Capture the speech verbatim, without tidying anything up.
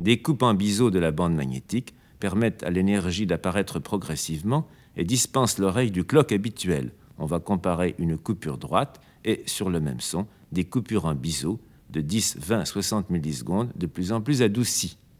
Des coupes en biseau de la bande magnétique permettent à l'énergie d'apparaître progressivement et dispensent l'oreille du clock habituel. On va comparer une coupure droite et, sur le même son, des coupures en biseau de dix, vingt, soixante millisecondes de plus en plus adoucies.